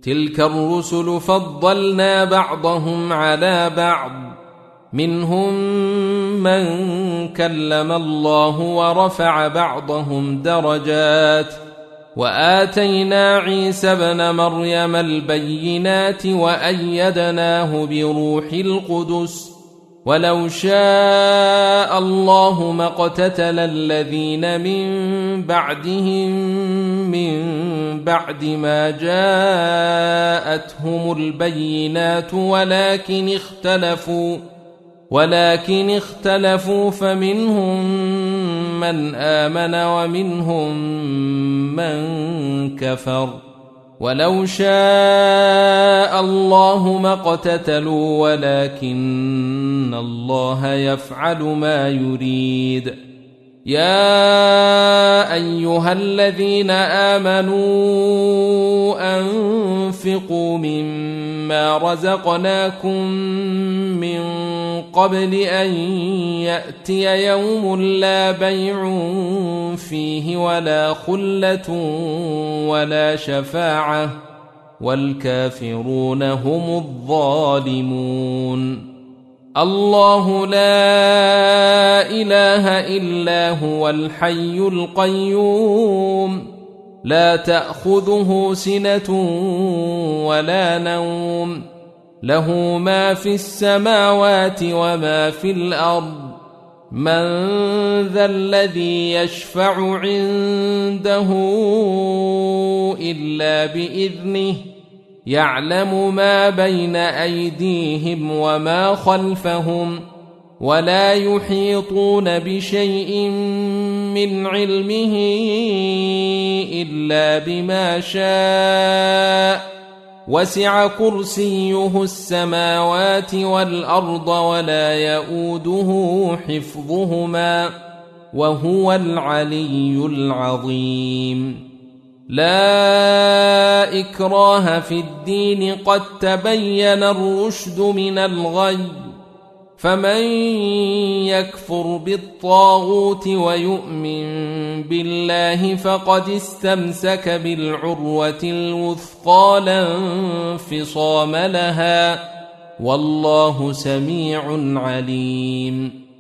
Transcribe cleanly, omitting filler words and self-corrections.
تلك الرسل فضلنا بعضهم على بعض منهم من كلم الله ورفع بعضهم درجات وآتينا عيسى ابن مريم البينات وأيدناه بروح القدس ولو شاء الله ما اقتتل الذين من بعدهم من بعد ما جاءتهم البينات ولكن اختلفوا فمنهم من آمن ومنهم من كفر ولو شاء الله ما اقتتلوا ولكن الله يفعل ما يريد يا أيها الذين آمنوا أنفقوا مما رزقناكم من قبل أن يأتي يوم لا بيع فيه ولا خلة ولا شفاعة والكافرون هم الظالمون الله لا إله إلا هو الحي القيوم لا تأخذه سنة ولا نوم له ما في السماوات وما في الأرض من ذا الذي يشفع عنده إلا بإذنه يعلم ما بين أيديهم وما خلفهم ولا يحيطون بشيء من علمه إلا بما شاء وسع كرسيه السماوات والأرض ولا يؤوده حفظهما وهو العلي العظيم لا إكراه في الدين قد تبين الرشد من الغي فمن يكفر بالطاغوت ويؤمن بالله فقد استمسك بالعروة الوثقى لا انفصام لها والله سميع عليم